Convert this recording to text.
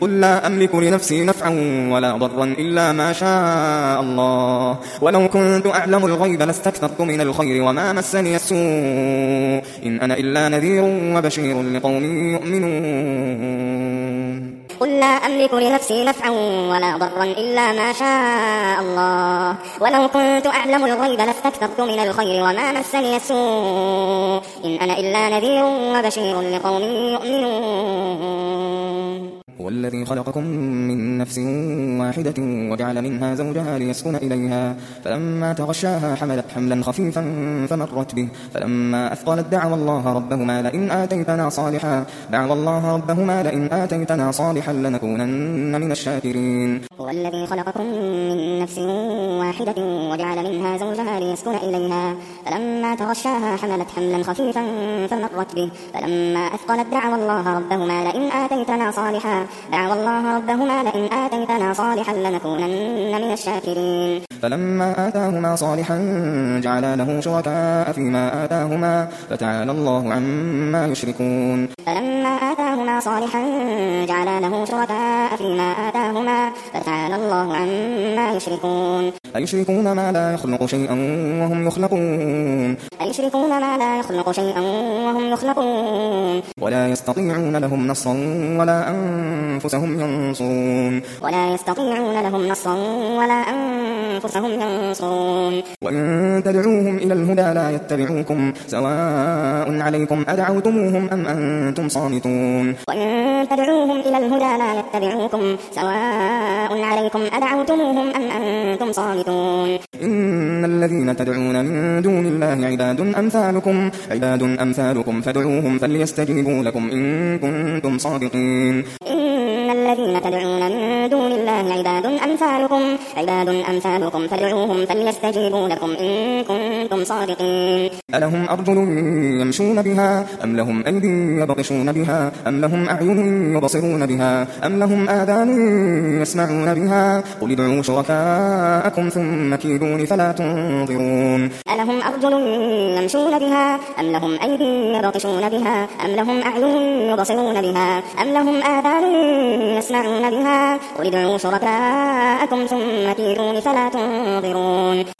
قل لا أملك لنفسي نفعا ولا ضرا إلا ما شاء الله ولو كنت أعلم الغيب لاستكثرت من الخير وما مسني السوء إن أنا إلا نذير وبشير لقوم يؤمنون قل لا أملك لنفسي نفعا ولا ضرا إلا ما شاء الله ولو كنت أعلم الغيب لاستكثرت من الخير وما مسني السوء إن أنا إلا نذير وبشير لقوم يؤمنون هو الذي خلقكم من نفس واحدة وجعل منها زوجها ليسكن إليها فلما تغشاها حملت حملا خفيفا فمرت به فلما أثقلت دعوا الله ربهما لئن آتيتنا صالحا لنكونن من الشاكرين هو الذي خلقكم من نفس واحدة وجعل منها زوجها ليسكن إليها فلما تغشاها حملت حملا خفيفا فمرت به فلما أثقلت دعوا الله ربهما لئن آتيتنا صالحا لنكونن من الشاكرين فلما آتاهما صالحا جعلا له شركاء فيما آتاهما فتعالى الله عما يشركون فلما آتاهما صالحا جعلا له شركاء فيما آتاهما فتعالى الله عما يشركون أيشركون ما لا يخلق شيئا وهم يخلقون ولا يستطيعون لهم نصرا ولا أنفسهم ينصرون وإن تدعوهم إلى الهدى لا يتبعوكم سواء عليكم أدعوتموهم أم أنتم صامتون إن الذين تدعون من دون الله عباد أمثالكم فادعوهم فليستجيبوا لكم إن كنتم صادقين إن الذين تدعون من دون الله عباد أمثالكم فادعوهم فليستجيبوا لكم إن كنتم صادقين ألهم أرجل يمشون بها أم لهم أيدي يبطشون بها أم لهم أعين يبصرون بها أم لهم آذان يسمعون بها قل ادعوا شركاءكم ثم كيدون فلا تنظرون ألهم أرجل يمشون بها أم لهم أيدي يبطشون بها أم لهم أعين يبصرون بها أم لهم آذان يسمعون بها قل ادعوا شركاءكم ثم كيدون فلا تنظرون